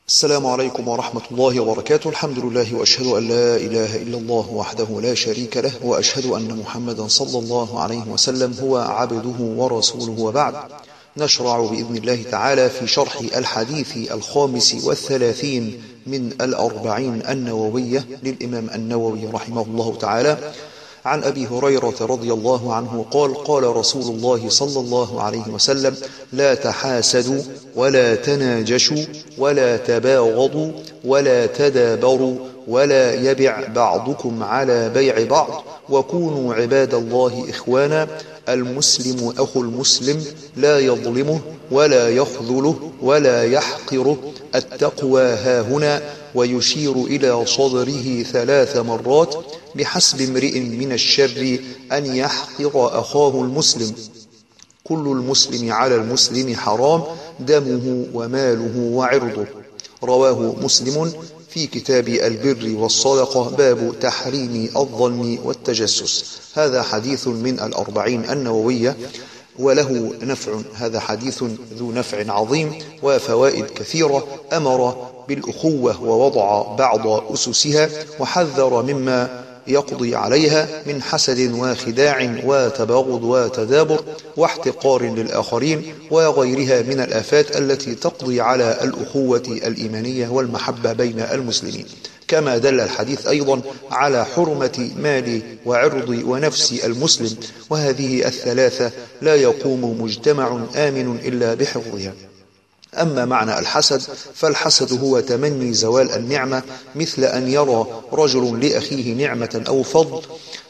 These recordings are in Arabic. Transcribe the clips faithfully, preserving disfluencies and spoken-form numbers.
السلام عليكم ورحمة الله وبركاته. الحمد لله وأشهد أن لا إله إلا الله وحده لا شريك له، وأشهد أن محمدا صلى الله عليه وسلم هو عبده ورسوله، وبعد. نشرع بإذن الله تعالى في شرح الحديث الخامس والثلاثين من الأربعين النووية للإمام النووي رحمه الله تعالى، عن أبي هريرة رضي الله عنه قال: قال رسول الله صلى الله عليه وسلم: لا تحاسدوا ولا تناجشوا ولا تباغضوا ولا تدابروا ولا يبع بعضكم على بيع بعض، وكونوا عباد الله إخوانا، المسلم أخو المسلم، لا يظلمه ولا يخذله ولا يحقره، التقوى هاهنا، ويشير إلى صدره ثلاث مرات: بحسب امرئ من الشر أن يحقر أخاه المسلم، كل المسلم على المسلم حرام، دمه وماله وعرضه. رواه مسلم في كتاب البر والصدقة، باب تحريم الظلم والتجسس. هذا حديث من الأربعين النووية وله نفع، هذا حديث ذو نفع عظيم وفوائد كثيرة. أمر بالأخوة ووضع بعض أسسها، وحذر مما يقضي عليها من حسد وخداع وتباغض وتدابر واحتقار للآخرين وغيرها من الآفات التي تقضي على الأخوة الإيمانية والمحبة بين المسلمين. كما دل الحديث أيضا على حرمة مال وعرض ونفس المسلم، وهذه الثلاثة لا يقوم مجتمع آمن إلا بحفظها. أما معنى الحسد فالحسد هو تمني زوال النعمة، مثل أن يرى رجل لأخيه نعمة أو فضل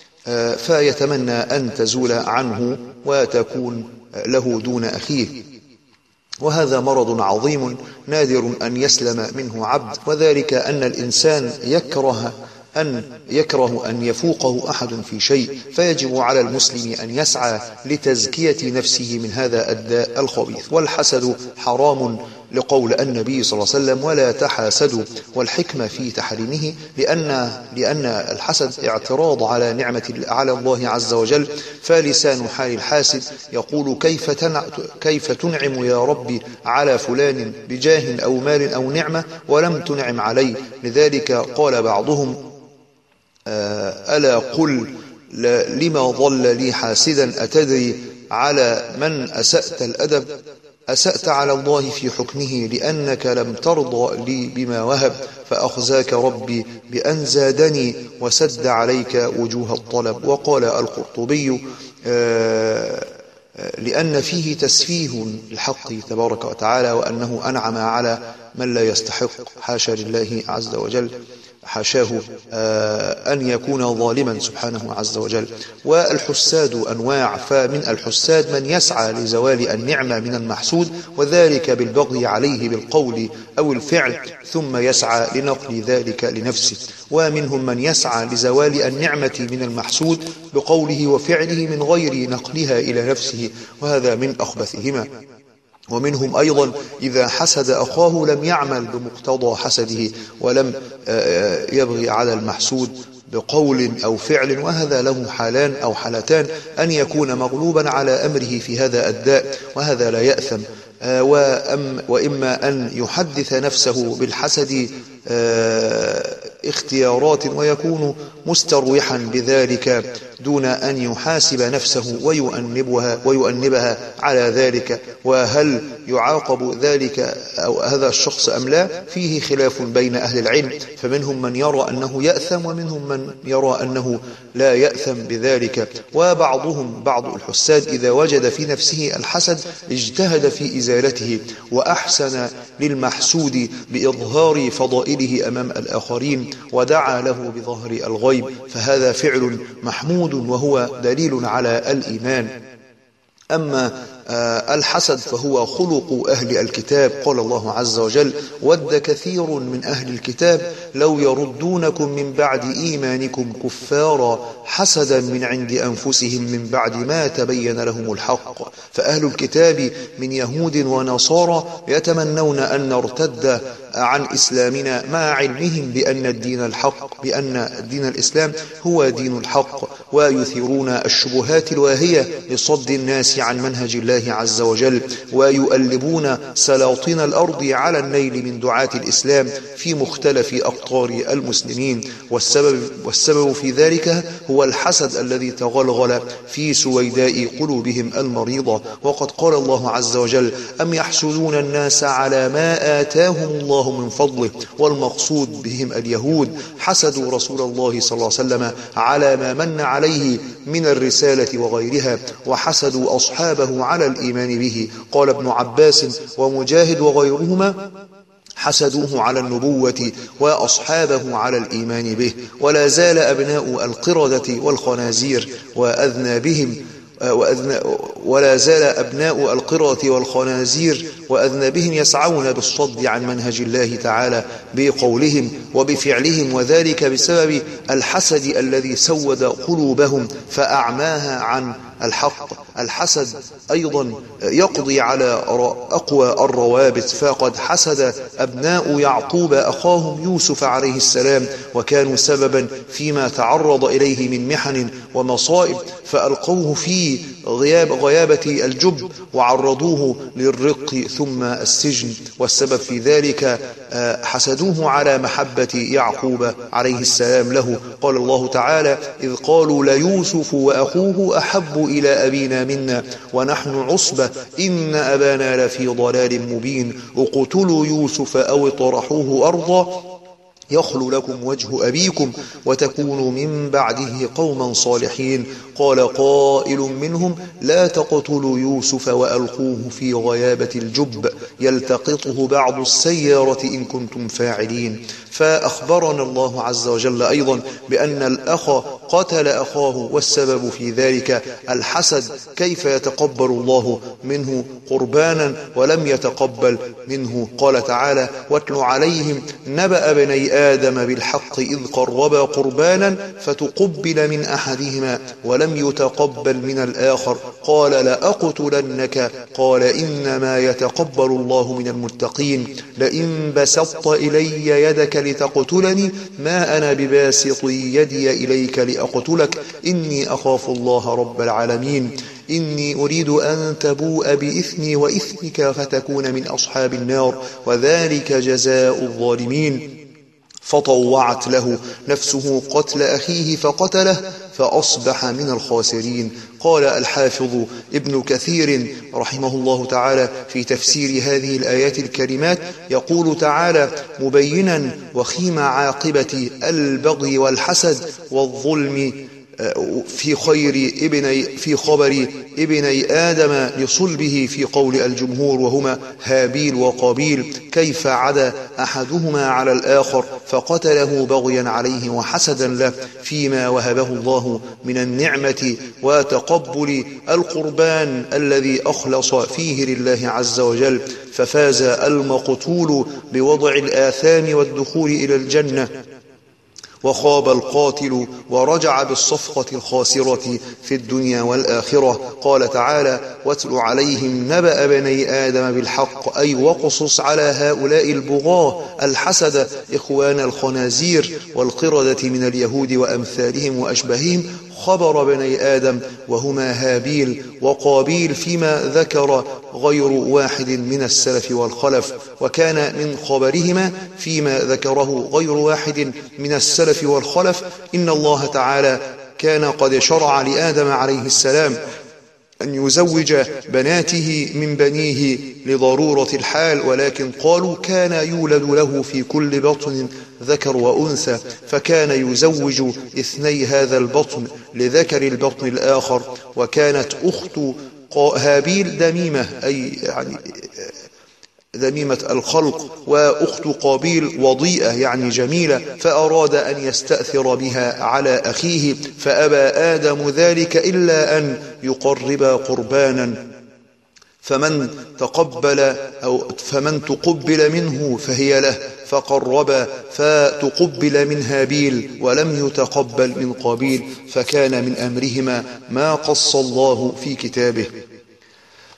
فيتمنى أن تزول عنه وتكون له دون أخيه، وهذا مرض عظيم نادر أن يسلم منه عبد، وذلك أن الإنسان يكره أن يكره أن يفوقه أحد في شيء، فيجب على المسلم أن يسعى لتزكية نفسه من هذا الداء الخبيث. والحسد حرام لقول النبي صلى الله عليه وسلم: ولا تحاسدوا، والحكمة في تحريمه لأن لأن الحسد اعتراض على نعمة على الله عز وجل، فلسان حال الحاسد يقول: كيف كيف تنعم يا ربي على فلان بجاه أو مال أو نعمة ولم تنعم عليه؟ لذلك قال بعضهم: ألا قل لما ظل لي حاسدا، أتدري على من أسأت الأدب؟ أسأت على الله في حكمه، لأنك لم ترضى لي بما وهب، فأخزاك ربي بأن زادني وسد عليك وجوه الطلب. وقال القرطبي: لأن فيه تسفيه الحق تبارك وتعالى، وأنه أنعم على من لا يستحق، حاشا لله عز وجل، حاشاه أن يكون ظالما سبحانه عز وجل. والحساد أنواع، فمن الحساد من يسعى لزوال النعمة من المحسود، وذلك بالبغي عليه بالقول أو الفعل، ثم يسعى لنقل ذلك لنفسه. ومنهم من يسعى لزوال النعمة من المحسود بقوله وفعله من غير نقلها إلى نفسه، وهذا من أخبثهما. ومنهم أيضا إذا حسد أخاه لم يعمل بمقتضى حسده، ولم يبغي على المحسود بقول أو فعل، وهذا له حالان أو حالتان: أن يكون مغلوبا على أمره في هذا الداء، وهذا لا يأثم، وإما أن يحدث نفسه بالحسد اختيارات ويكون مستروحا بذلك دون أن يحاسب نفسه ويؤنبها, ويؤنبها على ذلك. وهل يعاقب ذلك أو هذا الشخص أم لا؟ فيه خلاف بين أهل العلم، فمنهم من يرى أنه يأثم، ومنهم من يرى أنه لا يأثم بذلك. وبعضهم بعض الحساد إذا وجد في نفسه الحسد اجتهد في إزالته، وأحسن للمحسود بإظهار فضائله أمام الآخرين، ودعا له بظهر الغيب، فهذا فعل محمود وهو دليل على الإيمان. أما الحسد فهو خلق أهل الكتاب، قال الله عز وجل: ود كثير من أهل الكتاب لو يردونكم من بعد إيمانكم كفارا حسدا من عند أنفسهم من بعد ما تبين لهم الحق. فأهل الكتاب من يهود ونصارى يتمنون أن نرتد عن إسلامنا مع علمهم بأن الدين الحق بأن دين الإسلام هو دين الحق، ويثيرون الشبهات الواهية لصد الناس عن منهج الله الله عز وجل، ويؤلبون سلاطين الأرض على النيل من دعاة الإسلام في مختلف أقطار المسلمين. والسبب, والسبب في ذلك هو الحسد الذي تغلغل في سويداء قلوبهم المريضة. وقد قال الله عز وجل: أم يحسدون الناس على ما آتاهم الله من فضله. والمقصود بهم اليهود، حسدوا رسول الله صلى الله عليه وسلم على ما من عليه من الرسالة وغيرها، وحسدوا أصحابه على الإيمان به. قال ابن عباس ومجاهد وغيرهما: حسدوه على النبوة وأصحابه على الإيمان به. ولا زال أبناء القردة والخنازير وأذنابهم ولا زال أبناء القردة والخنازير وأذنابهم يسعون بالصد عن منهج الله تعالى بقولهم وبفعلهم، وذلك بسبب الحسد الذي سود قلوبهم فأعماها عن الحق. الحسد أيضا يقضي على أقوى الروابط، فقد حسد أبناء يعقوب أخاهم يوسف عليه السلام، وكانوا سببا فيما تعرض إليه من محن ومصائب، فألقوه في غياب غيابة الجب وعرضوه للرق ثم السجن. والسبب في ذلك حسدوه على محبة يعقوب عليه السلام له. قال الله تعالى: إذ قالوا ليوسف وأخوه أحب إلى أبينا منا ونحن عصبة إن أبانا لفي ضلال مبين اقتلوا يوسف أو اطرحوه أرضا يخل لكم وجه أبيكم وتكونوا من بعده قوما صالحين. قال قائل منهم: لا تقتلوا يوسف وألقوه في غيابة الجب يلتقطه بعض السيارة إن كنتم فاعلين. فأخبرنا الله عز وجل أيضا بأن الأخ قتل أخاه، والسبب في ذلك الحسد. كيف يتقبل الله منه قربانا ولم يتقبل منه؟ قال تعالى: واتل عليهم نبأ بني آدم بالحق إذ قربا قربانا فتقبل من أحدهما ولم يتقبل من الآخر قال لأقتلنك قال إنما يتقبل الله من المتقين. لئن بسطت إلي يدك لتقتلني ما أنا بباسط يدي إليك لأقتلك إني أخاف الله رب العالمين. إني أريد أن تبوء بإثمي وإثمك فتكون من أصحاب النار وذلك جزاء الظالمين. فطوعت له نفسه قتل أخيه فقتله فأصبح من الخاسرين. قال الحافظ ابن كثير رحمه الله تعالى في تفسير هذه الآيات الكريمات، يقول تعالى مبينا وخيم عاقبة البغي والحسد والظلم في خير ابني في خبر ابني آدم لصلبه في قول الجمهور وهما هابيل وقابيل، كيف عدا أحدهما على الآخر فقتله بغيا عليه وحسدا له فيما وهبه الله من النعمة وتقبل القربان الذي أخلص فيه لله عز وجل، ففاز المقتول بوضع الآثام والدخول إلى الجنة، وخاب القاتل ورجع بالصفقة الخاسرة في الدنيا والآخرة. قال تعالى واتل عليهم نبأ بني آدم بالحق، أي وقصص على هؤلاء البغاة الحسد إخوان الخنازير والقردة من اليهود وأمثالهم وأشبههم خبر بني آدم وهما هابيل وقابيل فيما ذكر غير واحد من السلف والخلف، وكان من خبرهما فيما ذكره غير واحد من السلف والخلف إن الله تعالى كان قد شرع لآدم عليه السلام أن يزوج بناته من بنيه لضرورة الحال، ولكن قالوا كان يولد له في كل بطن ذكر وأنثى، فكان يزوج اثني هذا البطن لذكر البطن الآخر. وكانت أخت هابيل دميمة، أي يعني ذميمة الخلق، وأخت قابيل وضيئة يعني جميلة، فأراد أن يستأثر بها على أخيه فأبى آدم ذلك إلا أن يقرب قربانا، فمن تقبل أو فمن تقبل منه فهي له، فقرب فتقبل من هابيل ولم يتقبل من قابيل، فكان من أمرهما ما قص الله في كتابه.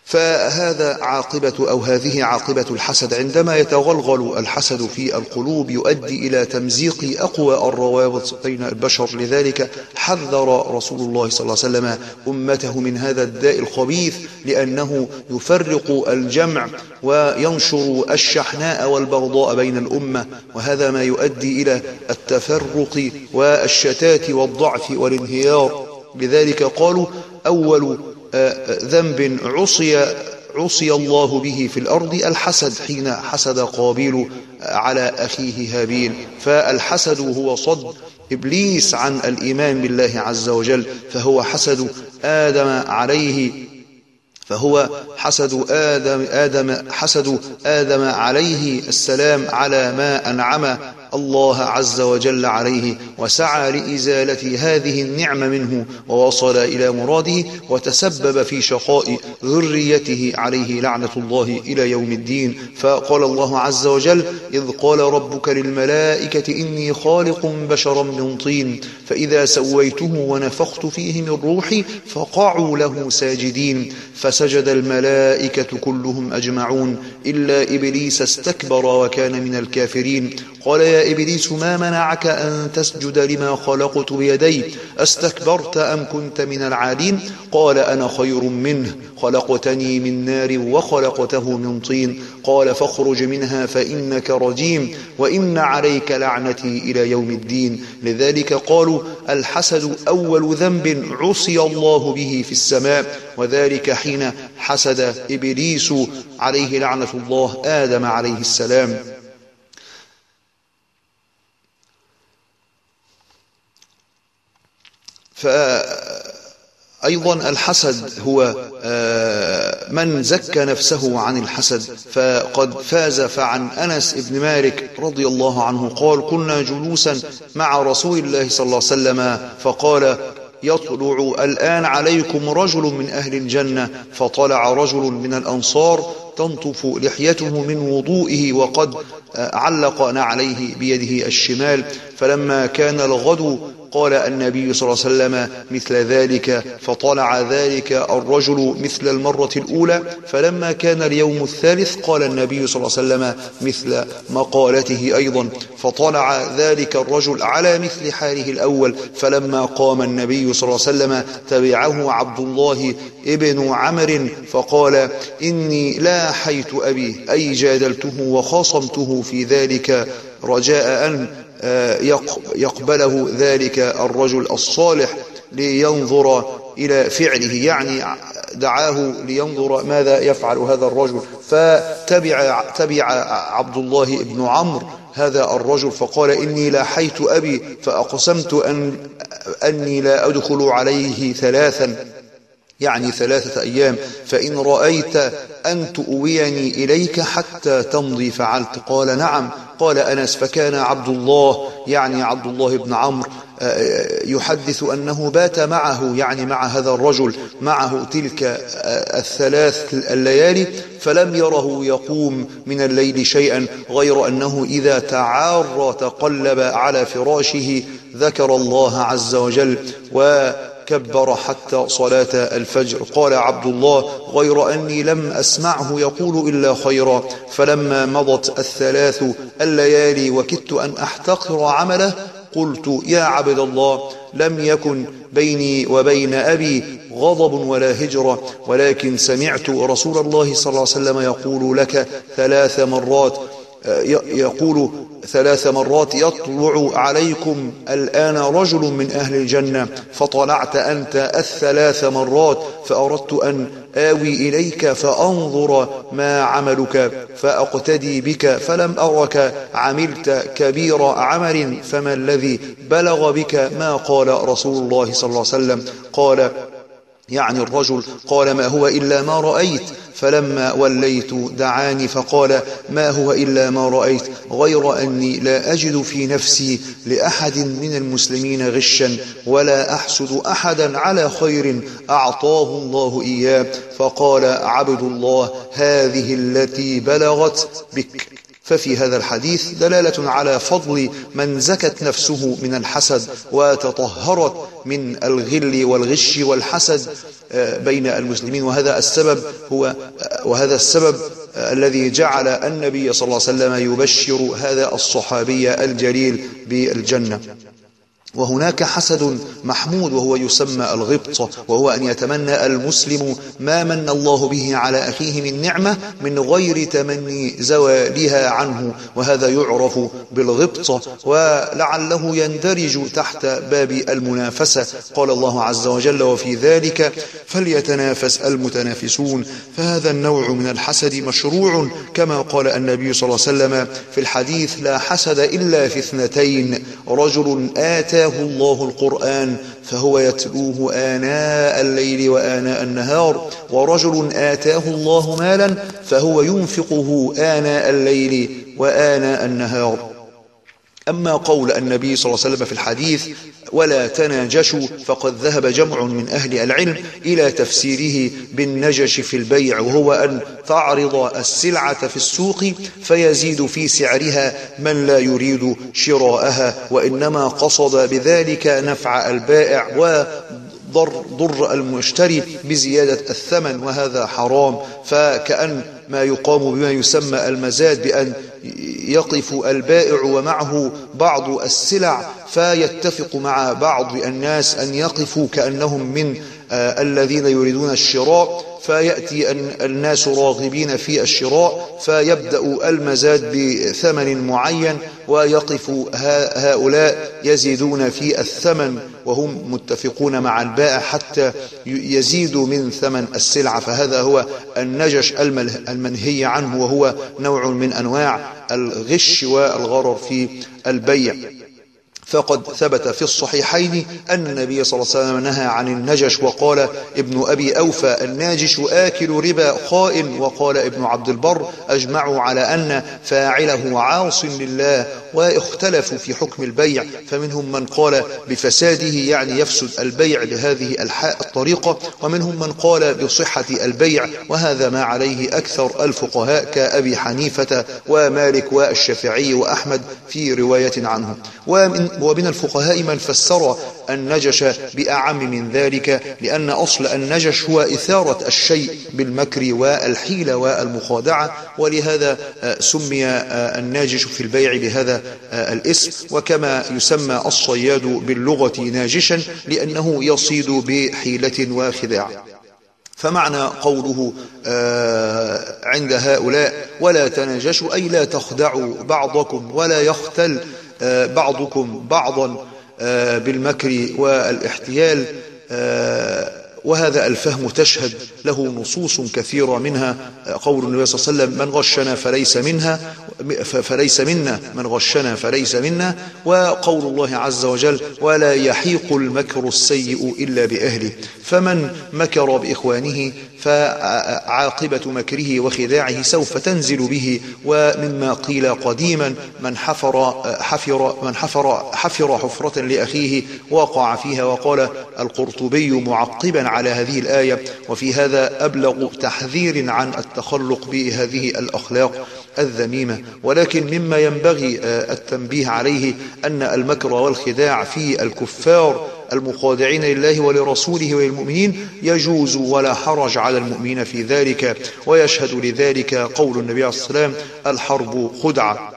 فهذا عاقبة أو هذه عاقبة الحسد. عندما يتغلغل الحسد في القلوب يؤدي إلى تمزيق أقوى الروابط بين البشر. لذلك حذر رسول الله صلى الله عليه وسلم أمته من هذا الداء الخبيث، لأنه يفرق الجمع وينشر الشحناء والبغضاء بين الأمة، وهذا ما يؤدي إلى التفرق والشتات والضعف والانهيار. لذلك قالوا أول ذنب عصي عصي الله به في الأرض الحسد، حين حسد قابيل على أخيه هابيل. فالحسد هو صد إبليس عن الإيمان بالله عز وجل، فهو حسد آدم عليه فهو حسد آدم آدم حسد آدم عليه السلام على ما أنعم الله عز وجل عليه، وسعى لإزالة هذه النعمة منه ووصل إلى مراده، وتسبب في شقاء ذريته عليه لعنة الله إلى يوم الدين. فقال الله عز وجل: إذ قال ربك للملائكة إني خالق بشرا من طين فإذا سويته ونفخت فيه من روحي فقعوا له ساجدين فسجد الملائكة كلهم أجمعون إلا إبليس استكبر وكان من الكافرين. قال: يا إبليس ما منعك أن تسجد لما خلقت بيدي استكبرت أم كنت من العالين؟ قال: أنا خير منه خلقتني من نار وخلقته من طين. قال: فاخرج منها فإنك رجيم وإن عليك لعنتي إلى يوم الدين. لذلك قالوا الحسد أول ذنب عصي الله به في السماء، وذلك حين حسد إبليس عليه لعنة الله آدم عليه السلام. فأيضا الحسد هو من زكى نفسه عن الحسد فقد فاز. فعن أنس بن مالك رضي الله عنه قال: كنا جلوسا مع رسول الله صلى الله عليه وسلم فقال: يطلع الآن عليكم رجل من أهل الجنة. فطلع رجل من الأنصار تنطف لحيته من وضوئه وقد علق نعليه بيده الشمال. فلما كان الغد قال النبي صلى الله عليه وسلم مثل ذلك، فطلع ذلك الرجل مثل المرة الأولى. فلما كان اليوم الثالث قال النبي صلى الله عليه وسلم مثل مقالته أيضا، فطلع ذلك الرجل على مثل حاله الأول. فلما قام النبي صلى الله عليه وسلم تبعه عبد الله ابن عمرو فقال: إني لا حيت أبي، أي جادلته وخاصمته في ذلك رجاء أن يقبله ذلك الرجل الصالح لينظر إلى فعله، يعني دعاه لينظر ماذا يفعل هذا الرجل. فتبع تبع عبد الله بن عمرو هذا الرجل فقال: إني لاحيت أبي فأقسمت أن أني لا أدخل عليه ثلاثا، يعني ثلاثة أيام، فإن رأيت أن تؤويني إليك حتى تمضي فعلت. قال: نعم. قال أنس: فكان عبد الله، يعني عبد الله بن عمرو، يحدث أنه بات معه، يعني مع هذا الرجل معه تلك الثلاث الليالي، فلم يره يقوم من الليل شيئا غير أنه إذا تعار تقلب على فراشه ذكر الله عز وجل وكبر حتى صلاة الفجر. قال عبد الله: غير أني لم أسمعه يقول إلا خيرا. فلما مضت الثلاث الليالي وكدت أن أحتقر عمله قلت: يا عبد الله، لم يكن بيني وبين أبي غضب ولا هجرة، ولكن سمعت رسول الله صلى الله عليه وسلم يقول لك ثلاث مرات يقول ثلاث مرات يطلع عليكم الآن رجل من أهل الجنة، فطلعت أنت الثلاث مرات، فأردت أن آوي إليك فأنظر ما عملك فأقتدي بك، فلم أرك عملت كبير عمل، فما الذي بلغ بك ما قال رسول الله صلى الله عليه وسلم؟ قال يعني الرجل: قال: ما هو إلا ما رأيت. فلما وليت دعاني فقال: ما هو إلا ما رأيت، غير أني لا أجد في نفسي لأحد من المسلمين غشا ولا أحسد أحدا على خير أعطاه الله إياه. فقال عبد الله: هذه التي بلغت بك. ففي هذا الحديث دلالة على فضل من زكت نفسه من الحسد وتطهرت من الغل والغش والحسد بين المسلمين، وهذا السبب هو وهذا السبب الذي جعل النبي صلى الله عليه وسلم يبشر هذا الصحابي الجليل بالجنة. وهناك حسد محمود وهو يسمى الغبطة، وهو أن يتمنى المسلم ما من الله به على أخيه من نعمة من غير تمني زوالها عنه، وهذا يعرف بالغبطة، ولعله يندرج تحت باب المنافسة. قال الله عز وجل: وفي ذلك فليتنافس المتنافسون. فهذا النوع من الحسد مشروع، كما قال النبي صلى الله عليه وسلم في الحديث: لا حسد إلا في اثنتين، رجل آتى الله القرآن فهو يتلوه آناء الليل وآناء النهار، ورجل آتاه الله مالا فهو ينفقه آناء الليل وآناء النهار. أما قول النبي صلى الله عليه وسلم في الحديث: ولا تناجشوا، فقد ذهب جمع من أهل العلم إلى تفسيره بالنجش في البيع، وهو أن تعرض السلعة في السوق فيزيد في سعرها من لا يريد شراءها، وإنما قصد بذلك نفع البائع وضر ضر المشتري بزيادة الثمن، وهذا حرام. فكأن ما يقام بما يسمى المزاد، بأن يقف البائع ومعه بعض السلع فيتفق مع بعض الناس أن يقفوا كأنهم من آه الذين يريدون الشراء، فيأتي الناس راغبين في الشراء فيبدأ المزاد بثمن معين، ويقف هؤلاء يزيدون في الثمن وهم متفقون مع البائع حتى يزيدوا من ثمن السلعة. فهذا هو النجش المنهي عنه، وهو نوع من أنواع الغش والغرر في البيع. فقد ثبت في الصحيحين أن النبي صلى الله عليه وسلم نهى عن النجش، وقال ابن أبي أوفى: الناجش آكل ربا خائن. وقال ابن عبد البر: أجمعوا على أن فاعله عاص لله. واختلفوا في حكم البيع، فمنهم من قال بفساده، يعني يفسد البيع بهذه الطريقة، ومنهم من قال بصحة البيع، وهذا ما عليه أكثر الفقهاء كأبي حنيفة ومالك والشافعي وأحمد في رواية عنه. ومن ومن الفقهاء من فسر النجش بأعم من ذلك، لأن أصل النجش هو إثارة الشيء بالمكر والحيلة والمخادعة، ولهذا سمي الناجش في البيع بهذا الاسم. وكما يسمى الصياد باللغة ناجشا لأنه يصيد بحيلة وخداع. فمعنى قوله آه عند هؤلاء: ولا تناجشوا، أي لا تخدعوا بعضكم ولا يختل آه بعضكم بعضا آه بالمكر والاحتيال. آه وهذا الفهم تشهد له نصوص كثيرة، منها قول النبي صلى الله عليه وسلم: من غشنا فليس منها فليس منا من غشنا فليس منا. وقول الله عز وجل: ولا يحيق المكر السيء إلا بأهله. فمن مكر بإخوانه فعاقبة مكره وخداعه سوف تنزل به. ومما قيل قديما: من حفر حفر من حفر حفر حفرة لأخيه وقع فيها. وقال القرطبي معقبا على هذه الآية: وفي هذا أبلغ تحذير عن التخلق بهذه الأخلاق الذميمة. ولكن مما ينبغي التنبيه عليه أن المكر والخداع في الكفار المخادعين لله ولرسوله وللمؤمنين يجوز ولا حرج على المؤمنين في ذلك. ويشهد لذلك قول النبي عليه الصلاة والسلام: الحرب خدعة.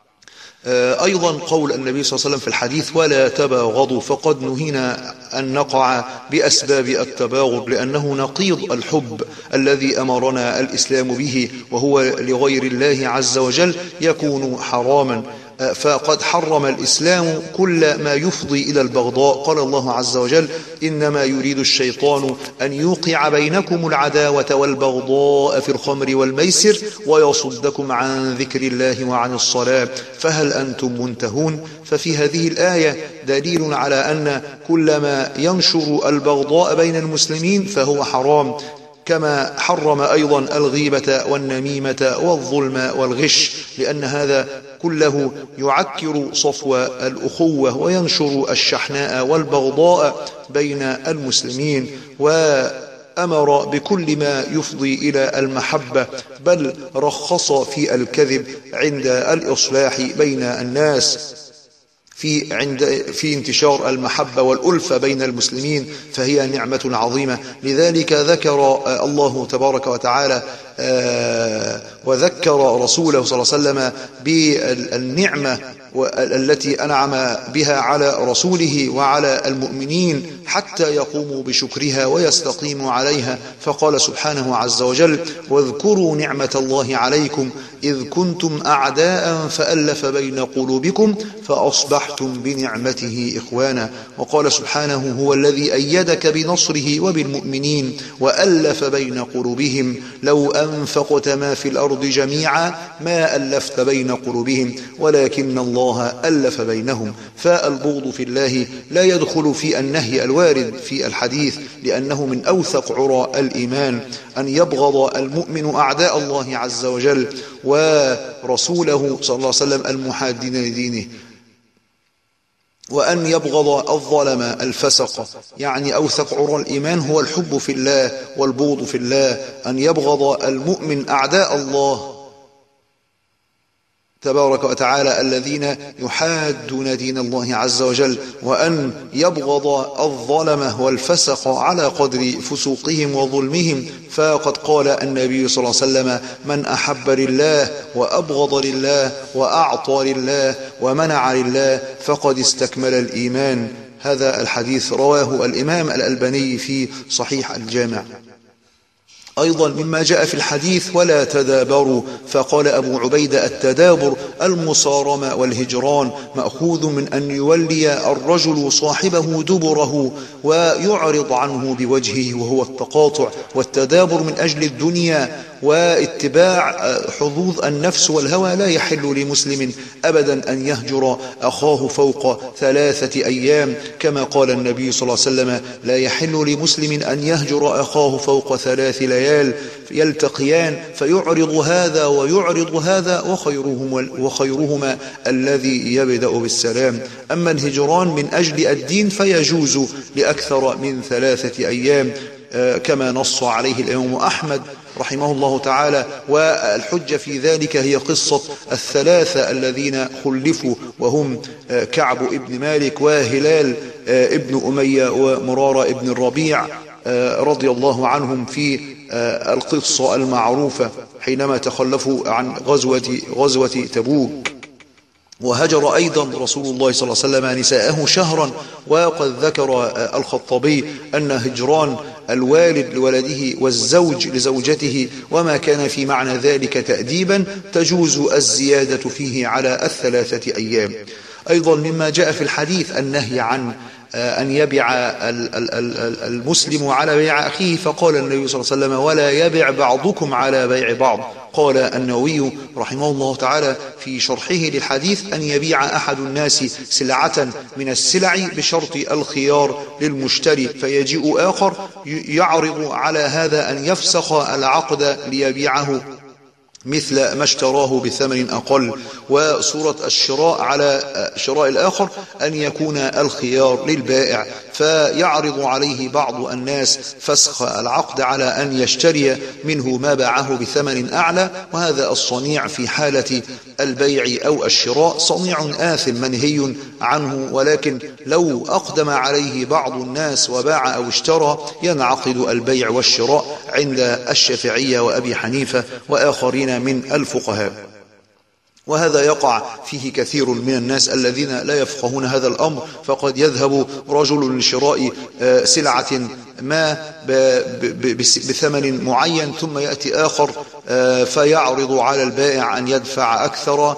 أيضا قول النبي صلى الله عليه وسلم في الحديث: ولا تباغضوا، فقد نهينا أن نقع بأسباب التباغض، لأنه نقيض الحب الذي أمرنا الإسلام به، وهو لغير الله عز وجل يكون حراما. فقد حرم الإسلام كل ما يفضي إلى البغضاء. قال الله عز وجل: إنما يريد الشيطان أن يوقع بينكم العداوة والبغضاء في الخمر والميسر ويصدكم عن ذكر الله وعن الصلاة فهل أنتم منتهون. ففي هذه الآية دليل على أن كل ما ينشر البغضاء بين المسلمين فهو حرام، كما حرم أيضا الغيبة والنميمة والظلم والغش، لأن هذا كله يعكر صفو الأخوة وينشر الشحناء والبغضاء بين المسلمين. أمر بكل ما يفضي إلى المحبة، بل رخص في الكذب عند الإصلاح بين الناس، في عند في انتشار المحبة والألفة بين المسلمين، فهي نعمة عظيمة. لذلك ذكر الله تبارك وتعالى وذكر رسوله صلى الله عليه وسلم بالنعمة التي أنعم بها على رسوله وعلى المؤمنين حتى يقوموا بشكرها ويستقيموا عليها، فقال سبحانه عز وجل: واذكروا نعمة الله عليكم إذ كنتم أعداء فألف بين قلوبكم فأصبحتم بنعمته إخوانا. وقال سبحانه: هو الذي أيدك بنصره وبالمؤمنين وألف بين قلوبهم لو أنفقت ما في الأرض جميعا ما ألفت بين قلوبهم ولكن الله ألف بينهم. فالبغض في الله لا يدخل في النهي الوارد في الحديث، لأنه من أوثق عرى الإيمان أن يبغض المؤمن أعداء الله عز وجل ورسوله صلى الله عليه وسلم المحادين لدينه، وأن يبغض الظلم الفسق. يعني أوثق عرى الإيمان هو الحب في الله والبغض في الله، أن يبغض المؤمن أعداء الله تبارك وتعالى الذين يحادون دين الله عز وجل، وأن يبغض الظلمة والفسق على قدر فسوقهم وظلمهم. فقد قال النبي صلى الله عليه وسلم: من أحب لله وأبغض لله وأعطى لله ومنع لله فقد استكمل الإيمان. هذا الحديث رواه الإمام الألباني في صحيح الجامع. أيضا مما جاء في الحديث: ولا تدابروا، فقال أبو عبيدة: التدابر المصارمة والهجران، مأخوذ من أن يولي الرجل صاحبه دبره ويعرض عنه بوجهه، وهو التقاطع. والتدابر من أجل الدنيا واتباع حظوظ النفس والهوى. لا يحل لمسلم أبدا أن يهجر أخاه فوق ثلاثة أيام، كما قال النبي صلى الله عليه وسلم: لا يحل لمسلم أن يهجر أخاه فوق ثلاث ليال يلتقيان فيعرض هذا ويعرض هذا وخيرهما, وخيرهما الذي يبدأ بالسلام. أما الهجران من أجل الدين فيجوز لأكثر من ثلاثة أيام كما نص عليه الإمام أحمد رحمه الله تعالى. والحجة في ذلك هي قصة الثلاثة الذين خلفوا، وهم كعب ابن مالك وهلال ابن أمية ومرارة ابن الربيع رضي الله عنهم في القصة المعروفة حينما تخلفوا عن غزوة, غزوة تبوك. وهجر أيضا رسول الله صلى الله عليه وسلم نساءه شهرا. وقد ذكر الخطابي أن هجران الوالد لولده والزوج لزوجته وما كان في معنى ذلك تأديبا تجوز الزيادة فيه على الثلاثة أيام. أيضا مما جاء في الحديث النهي عن أن يبيع المسلم على بيع أخيه، فقال النبي صلى الله عليه وسلم: ولا يبيع بعضكم على بيع بعض. قال النووي رحمه الله تعالى في شرحه للحديث: أن يبيع أحد الناس سلعة من السلع بشرط الخيار للمشتري، فيجيء آخر يعرض على هذا أن يفسخ العقد ليبيعه مثل ما اشتراه بثمن أقل. وصورة الشراء على شراء الآخر أن يكون الخيار للبائع، فيعرض عليه بعض الناس فسخ العقد على أن يشتري منه ما باعه بثمن أعلى. وهذا الصنيع في حالة البيع أو الشراء صنيع آثم منهي عنه، ولكن لو أقدم عليه بعض الناس وباع أو اشترى ينعقد البيع والشراء عند الشافعية وأبي حنيفة وآخرين من الفقهاء. وهذا يقع فيه كثير من الناس الذين لا يفقهون هذا الأمر، فقد يذهب رجل لشراء سلعة ما بثمن معين ثم يأتي آخر فيعرض على البائع أن يدفع أكثر،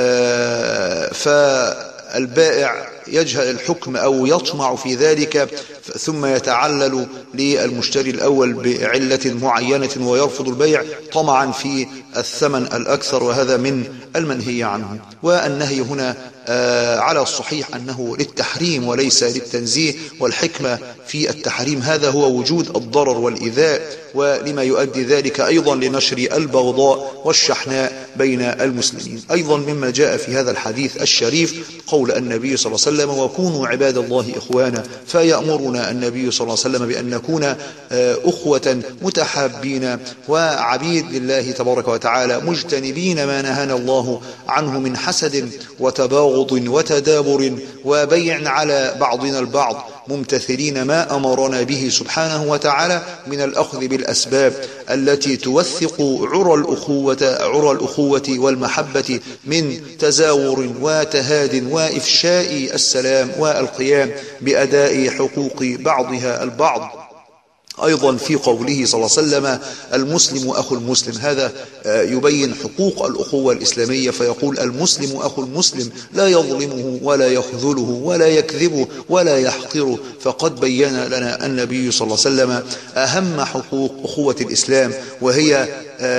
فالبائع يجهل الحكم أو يطمع في ذلك ثم يتعلل للمشتري الأول بعلة معينة ويرفض البيع طمعا في الثمن الأكثر، وهذا من المنهي عنه. والنهي هنا على الصحيح أنه للتحريم وليس للتنزيه، والحكمة في التحريم هذا هو وجود الضرر والإيذاء، ولما يؤدي ذلك أيضا لنشر البغضاء والشحناء بين المسلمين. أيضا مما جاء في هذا الحديث الشريف قول النبي صلى الله عليه وسلم وكونوا عباد الله إخوانا، فيأمرنا النبي صلى الله عليه وسلم بأن نكون أخوة متحابين وعبيد لله تبارك وتعالى، مجتنبين ما نهانا الله عنه من حسد وتباغض وتدابر وبيع على بعضنا البعض، ممتثلين ما أمرنا به سبحانه وتعالى من الأخذ بالأسباب التي توثق عرى الأخوة, عرى الأخوة والمحبة من تزاور وتهاد وإفشاء السلام والقيام بأداء حقوق بعضها البعض. أيضا في قوله صلى الله عليه وسلم المسلم أخو المسلم، هذا يبين حقوق الأخوة الإسلامية، فيقول المسلم أخو المسلم لا يظلمه ولا يخذله ولا يكذبه ولا يحقره، فقد بين لنا النبي صلى الله عليه وسلم أهم حقوق أخوة الإسلام، وهي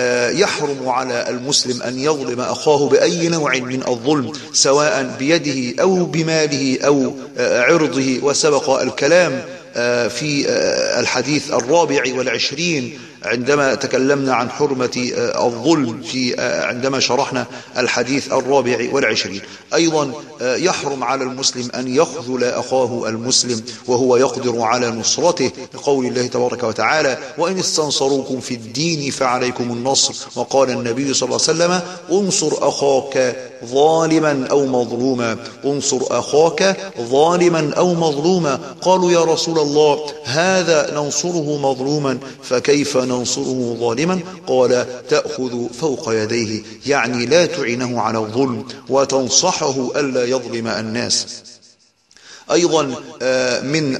يحرم على المسلم أن يظلم أخاه بأي نوع من الظلم، سواء بيده أو بماله أو عرضه. وسبق الكلام في الحديث الرابع والعشرين عندما تكلمنا عن حرمة الظلم في عندما شرحنا الحديث الرابع والعشرين. أيضا يحرم على المسلم أن يخذل أخاه المسلم وهو يقدر على نصرته، لقول الله تبارك وتعالى وإن استنصروكم في الدين فعليكم النصر. وقال النبي صلى الله عليه وسلم انصر أخاك ظالما أو مظلوما، انصر أخاك ظالما أو مظلوما. قالوا يا رسول الله هذا ننصره مظلوما فكيف ننصره ظالما؟ قال تأخذ فوق يديه، يعني لا تعينه على الظلم وتنصحه ألا يظلم الناس. أيضا من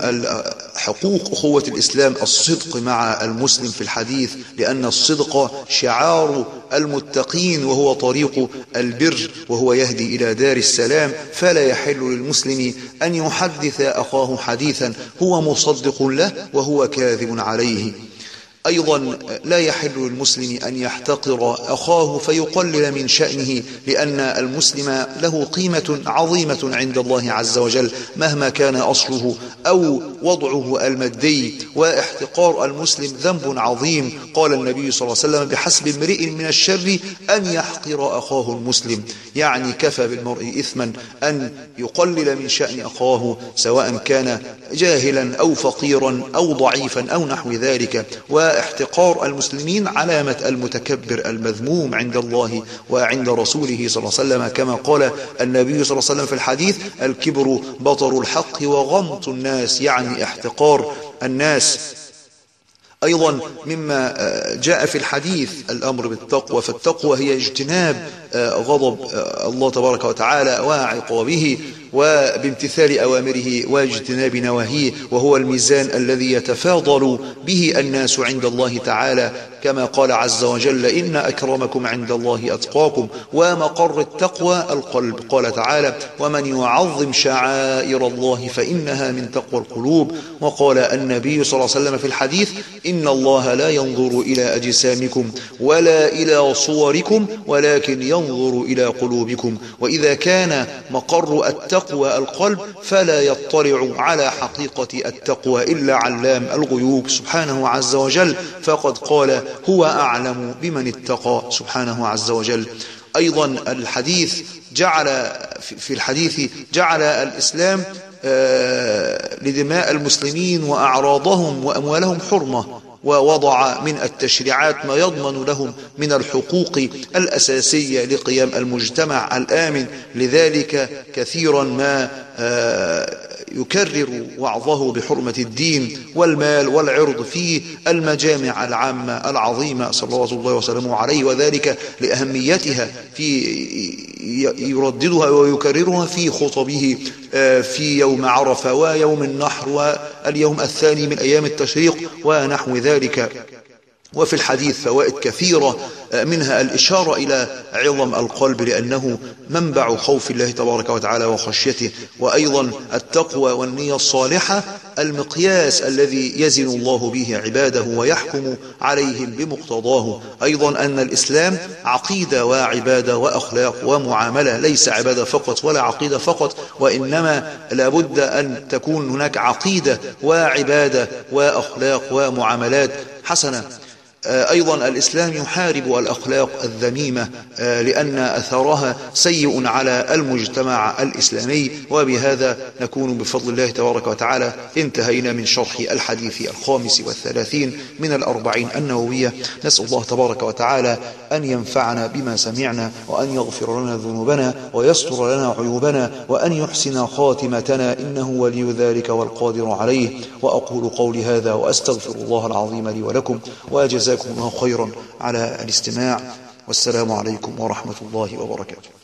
حقوق أخوة الإسلام الصدق مع المسلم في الحديث، لأن الصدق شعار المتقين وهو طريق البر وهو يهدي إلى دار السلام، فلا يحل للمسلم أن يحدث أخاه حديثا هو مصدق له وهو كاذب عليه. أيضا لا يحل للمسلم أن يحتقر أخاه فيقلل من شأنه، لأن المسلم له قيمة عظيمة عند الله عز وجل مهما كان أصله أو وضعه المادي، واحتقار المسلم ذنب عظيم. قال النبي صلى الله عليه وسلم بحسب امرئ من الشر أن يحقر أخاه المسلم، يعني كفى بالمرء إثما أن يقلل من شأن أخاه سواء كان جاهلا أو فقيرا أو ضعيفا أو نحو ذلك. واحتقار المسلمين علامة المتكبر المذموم عند الله وعند رسوله صلى الله عليه وسلم، كما قال النبي صلى الله عليه وسلم في الحديث الكبر بطر الحق وغمط الناس، يعني احتقار الناس. أيضا مما جاء في الحديث الأمر بالتقوى، فالتقوى هي اجتناب غضب الله تبارك وتعالى وعقابه وبامتثال أوامره واجتناب نواهيه، وهو الميزان الذي يتفاضل به الناس عند الله تعالى، كما قال عز وجل إن أكرمكم عند الله أتقاكم. ومقر التقوى القلب، قال تعالى ومن يعظم شعائر الله فإنها من تقوى القلوب. وقال النبي صلى الله عليه وسلم في الحديث إن الله لا ينظر إلى أجسامكم ولا إلى صوركم ولكن ينظر إلى قلوبكم. وإذا كان مقر التقوى القلب فلا يطلع على حقيقة التقوى إلا علام الغيوب سبحانه عز وجل، فقد قال هو أعلم بمن اتقى سبحانه عز وجل. أيضا الحديث جعل في الحديث جعل الإسلام لدماء المسلمين وأعراضهم وأموالهم حرمة، ووضع من التشريعات ما يضمن لهم من الحقوق الأساسية لقيام المجتمع الآمن. لذلك كثيرا ما يكرر وعظه بحرمة الدين والمال والعرض في المجامع العامة العظيمة صلوات الله وسلامه عليه، وذلك لأهميتها في يرددها ويكررها في خطبه في يوم عرفة ويوم النحر واليوم الثاني من أيام التشريق ونحو ذلك. وفي الحديث فوائد كثيرة، منها الإشارة إلى عظم القلب لأنه منبع خوف الله تبارك وتعالى وخشيته، وأيضا التقوى والنية الصالحة المقياس الذي يزن الله به عباده ويحكم عليهم بمقتضاه. أيضا أن الإسلام عقيدة وعبادة وأخلاق ومعاملة، ليس عبادة فقط ولا عقيدة فقط، وإنما لابد أن تكون هناك عقيدة وعبادة وأخلاق ومعاملات حسنة. أيضا الإسلام يحارب الأخلاق الذميمة لأن أثرها سيء على المجتمع الإسلامي. وبهذا نكون بفضل الله تبارك وتعالى انتهينا من شرح الحديث الخامس والثلاثين من الأربعين النووية. نسأل الله تبارك وتعالى أن ينفعنا بما سمعنا، وأن يغفر لنا ذنوبنا ويستر لنا عيوبنا، وأن يحسن خاتمتنا، إنه ولي ذلك والقادر عليه. وأقول قولي هذا وأستغفر الله العظيم لي ولكم، وأجزاكم الله خيرا على الاستماع، والسلام عليكم ورحمة الله وبركاته.